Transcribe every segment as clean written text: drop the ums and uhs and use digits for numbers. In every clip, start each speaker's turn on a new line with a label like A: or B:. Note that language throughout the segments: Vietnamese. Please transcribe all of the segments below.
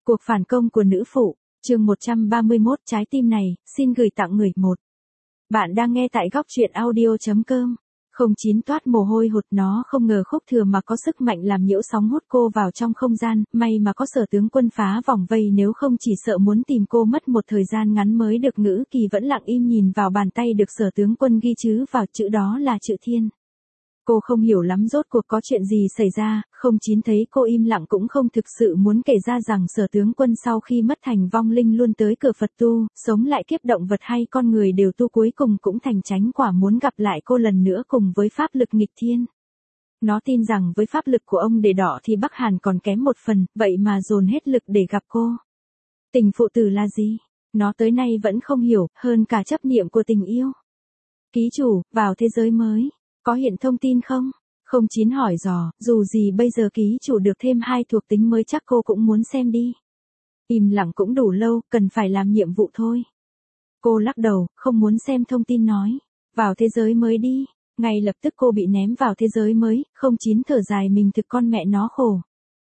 A: Cuộc phản công của nữ phụ, chương 131 trái tim này, xin gửi tặng người một. Bạn đang nghe tại góc truyện audio.com. 09 toát mồ hôi hột, nó không ngờ Khúc Thừa mà có sức mạnh làm nhiễu sóng hút cô vào trong không gian, may mà có Sở tướng quân phá vòng vây, nếu không chỉ sợ muốn tìm cô mất một thời gian ngắn mới được. Ngữ Kỳ vẫn lặng im nhìn vào bàn tay được Sở tướng quân ghi chữ vào, chữ đó là chữ Thiên. Cô không hiểu lắm rốt cuộc có chuyện gì xảy ra. 09 thấy cô im lặng cũng không thực sự muốn kể ra rằng Sở tướng quân sau khi mất thành vong linh luôn tới cửa Phật tu, sống lại kiếp động vật hay con người đều tu, cuối cùng cũng thành chánh quả, muốn gặp lại cô lần nữa cùng với pháp lực nghịch thiên. Nó tin rằng với pháp lực của ông Đề Đỏ thì Bắc Hàn còn kém một phần, vậy mà dồn hết lực để gặp cô. Tình phụ tử là gì? Nó tới nay vẫn không hiểu, hơn cả chấp niệm của tình yêu. Ký chủ, vào thế giới mới. Có hiện thông tin không? 09 hỏi dò, dù gì bây giờ ký chủ được thêm 2 thuộc tính mới chắc cô cũng muốn xem đi. Im lặng cũng đủ lâu, cần phải làm nhiệm vụ thôi. Cô lắc đầu, không muốn xem thông tin, nói. Vào thế giới mới đi. Ngay lập tức cô bị ném vào thế giới mới. 09 thở dài, mình thực con mẹ nó khổ.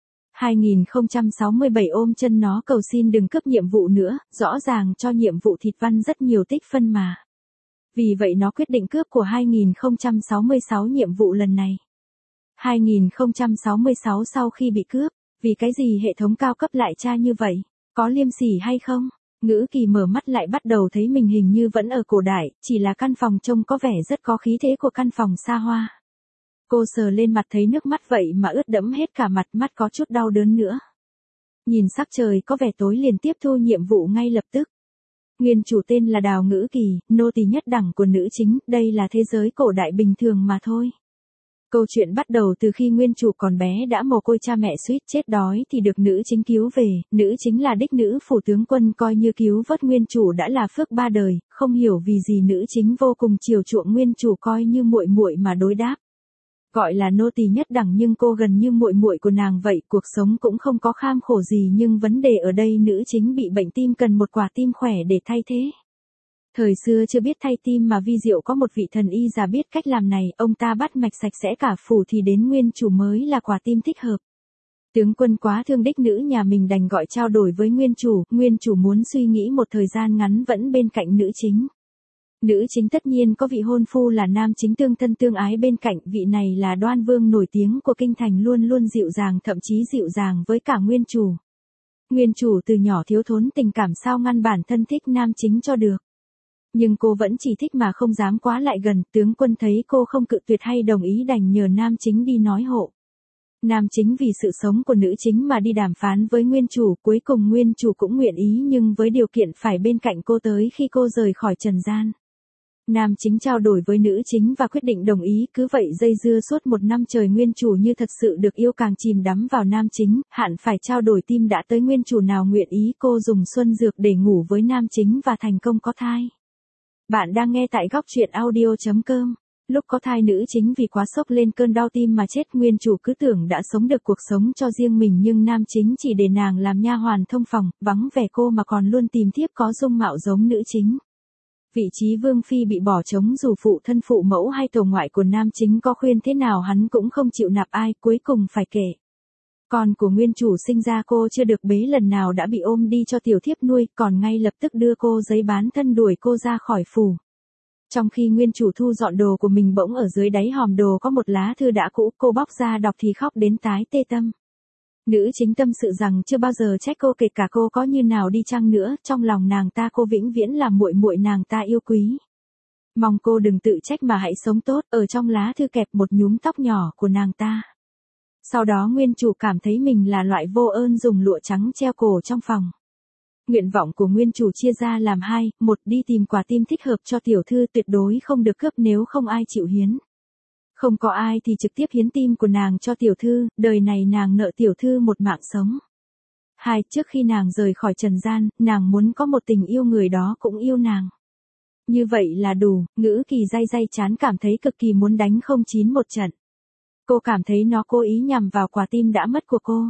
A: 2067 ôm chân nó cầu xin đừng cấp nhiệm vụ nữa, rõ ràng cho nhiệm vụ thịt văn rất nhiều tích phân mà. Vì vậy nó quyết định cướp của 2066 nhiệm vụ lần này. 2066 sau khi bị cướp, vì cái gì hệ thống cao cấp lại tra như vậy? Có liêm sỉ hay không? Ngữ Kỳ mở mắt lại bắt đầu thấy mình hình như vẫn ở cổ đại, chỉ là căn phòng trông có vẻ rất có khí thế của căn phòng xa hoa. Cô sờ lên mặt thấy nước mắt vậy mà ướt đẫm hết cả mặt, mắt có chút đau đớn nữa. Nhìn sắc trời có vẻ tối liền tiếp thu nhiệm vụ ngay lập tức. Nguyên chủ tên là Đào Ngữ Kỳ, nô tỳ nhất đẳng của nữ chính, đây là thế giới cổ đại bình thường mà thôi. Câu chuyện bắt đầu từ khi nguyên chủ còn bé đã mồ côi, cha mẹ suýt chết đói thì được nữ chính cứu về, nữ chính là đích nữ phủ tướng quân, coi như cứu vớt nguyên chủ đã là phước ba đời, không hiểu vì gì nữ chính vô cùng chiều chuộng nguyên chủ, coi như muội muội mà đối đáp. Gọi là nô tỳ nhất đẳng nhưng cô gần như muội muội của nàng vậy, cuộc sống cũng không có kham khổ gì, nhưng vấn đề ở đây nữ chính bị bệnh tim, cần một quả tim khỏe để thay thế. Thời xưa chưa biết thay tim mà vi diệu có một vị thần y già biết cách làm này, ông ta bắt mạch sạch sẽ cả phủ thì đến nguyên chủ mới là quả tim thích hợp. Tướng quân quá thương đích nữ nhà mình đành gọi trao đổi với nguyên chủ muốn suy nghĩ một thời gian ngắn vẫn bên cạnh nữ chính. Nữ chính tất nhiên có vị hôn phu là nam chính tương thân tương ái bên cạnh, vị này là Đoan Vương nổi tiếng của kinh thành, luôn luôn dịu dàng, thậm chí dịu dàng với cả nguyên chủ. Nguyên chủ từ nhỏ thiếu thốn tình cảm, sao ngăn bản thân thích nam chính cho được. Nhưng cô vẫn chỉ thích mà không dám quá lại gần, tướng quân thấy cô không cự tuyệt hay đồng ý đành nhờ nam chính đi nói hộ. Nam chính vì sự sống của nữ chính mà đi đàm phán với nguyên chủ, cuối cùng nguyên chủ cũng nguyện ý nhưng với điều kiện phải bên cạnh cô tới khi cô rời khỏi trần gian. Nam chính trao đổi với nữ chính và quyết định đồng ý, cứ vậy dây dưa suốt 1 năm trời. Nguyên chủ như thật sự được yêu càng chìm đắm vào nam chính, hạn phải trao đổi tim đã tới, nguyên chủ nào nguyện ý, cô dùng xuân dược để ngủ với nam chính và thành công có thai. Bạn đang nghe tại góc truyện audio.com. Lúc có thai nữ chính vì quá sốc lên cơn đau tim mà chết, nguyên chủ cứ tưởng đã sống được cuộc sống cho riêng mình nhưng nam chính chỉ để nàng làm nha hoàn thông phòng, vắng vẻ cô mà còn luôn tìm thiếp có dung mạo giống nữ chính. Vị trí vương phi bị bỏ trống, dù phụ thân phụ mẫu hay tổ ngoại của nam chính có khuyên thế nào hắn cũng không chịu nạp ai, cuối cùng phải kể. Con của nguyên chủ sinh ra cô chưa được bế lần nào đã bị ôm đi cho tiểu thiếp nuôi, còn ngay lập tức đưa cô giấy bán thân đuổi cô ra khỏi phủ. Trong khi nguyên chủ thu dọn đồ của mình, bỗng ở dưới đáy hòm đồ có một lá thư đã cũ, cô bóc ra đọc thì khóc đến tái tê tâm. Nữ chính tâm sự rằng chưa bao giờ trách cô, kể cả cô có như nào đi chăng nữa, trong lòng nàng ta cô vĩnh viễn là muội muội nàng ta yêu quý. Mong cô đừng tự trách mà hãy sống tốt, ở trong lá thư kẹp một nhúm tóc nhỏ của nàng ta. Sau đó nguyên chủ cảm thấy mình là loại vô ơn, dùng lụa trắng treo cổ trong phòng. Nguyện vọng của nguyên chủ chia ra làm 2, 1 đi tìm quả tim thích hợp cho tiểu thư, tuyệt đối không được cướp nếu không ai chịu hiến. Không có ai thì trực tiếp hiến tim của nàng cho tiểu thư, đời này nàng nợ tiểu thư một mạng sống. 2, trước khi nàng rời khỏi trần gian, nàng muốn có một tình yêu, người đó cũng yêu nàng. Như vậy là đủ. Ngữ Kỳ day chán, cảm thấy cực kỳ muốn đánh 09 một trận. Cô cảm thấy nó cố ý nhằm vào quả tim đã mất của cô.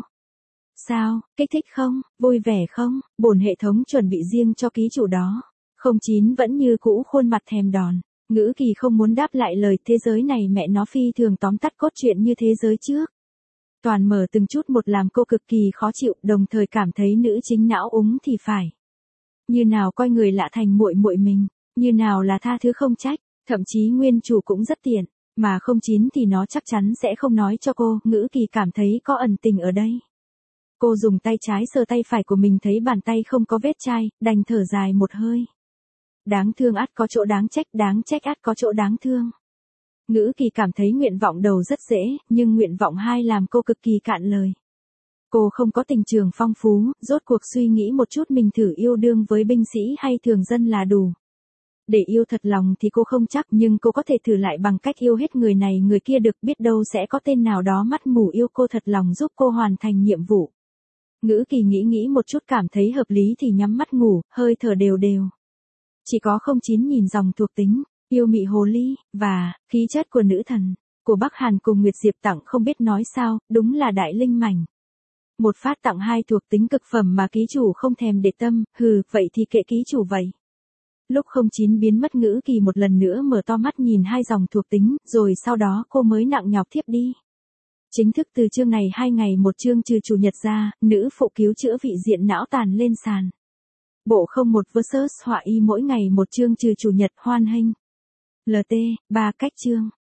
A: Sao, kích thích không, vui vẻ không, bổn hệ thống chuẩn bị riêng cho ký chủ đó. 09 vẫn như cũ khuôn mặt thèm đòn. Ngữ Kỳ không muốn đáp lại lời, thế giới này mẹ nó phi thường tóm tắt cốt truyện như thế giới trước. toàn mở từng chút một làm cô cực kỳ khó chịu, đồng thời cảm thấy nữ chính não úng thì phải. Như nào coi người lạ thành muội muội mình, như nào là tha thứ không trách, thậm chí nguyên chủ cũng rất tiện, mà không chín thì nó chắc chắn sẽ không nói cho cô, Ngữ Kỳ cảm thấy có ẩn tình ở đây. Cô dùng tay trái sờ tay phải của mình thấy bàn tay không có vết chai, đành thở dài một hơi. Đáng thương ắt có chỗ đáng trách ắt có chỗ đáng thương. Ngữ Kỳ cảm thấy nguyện vọng đầu rất dễ, nhưng nguyện vọng 2 làm cô cực kỳ cạn lời. Cô không có tình trường phong phú, rốt cuộc suy nghĩ một chút mình thử yêu đương với binh sĩ hay thường dân là đủ. Để yêu thật lòng thì cô không chắc, nhưng cô có thể thử lại bằng cách yêu hết người này người kia được, biết đâu sẽ có tên nào đó mắt mù yêu cô thật lòng giúp cô hoàn thành nhiệm vụ. Ngữ Kỳ nghĩ một chút cảm thấy hợp lý thì nhắm mắt ngủ, hơi thở đều đều. Chỉ có 09 nhìn dòng thuộc tính, yêu mị hồ ly, và khí chất của nữ thần, của Bắc Hàn cùng Nguyệt Diệp tặng không biết nói sao, đúng là đại linh mảnh. Một phát tặng 2 thuộc tính cực phẩm mà ký chủ không thèm để tâm, vậy thì kệ ký chủ vậy. Lúc 09 biến mất, Ngữ Kỳ một lần nữa mở to mắt nhìn 2 dòng thuộc tính, rồi sau đó cô mới nặng nhọc thiếp đi. Chính thức từ chương này 2 ngày một chương trừ chủ nhật ra, nữ phụ cứu chữa vị diện não tàn lên sàn. Bộ 01 vs họa y mỗi ngày một chương trừ chủ nhật hoan nghênh. LT, 3 cách chương.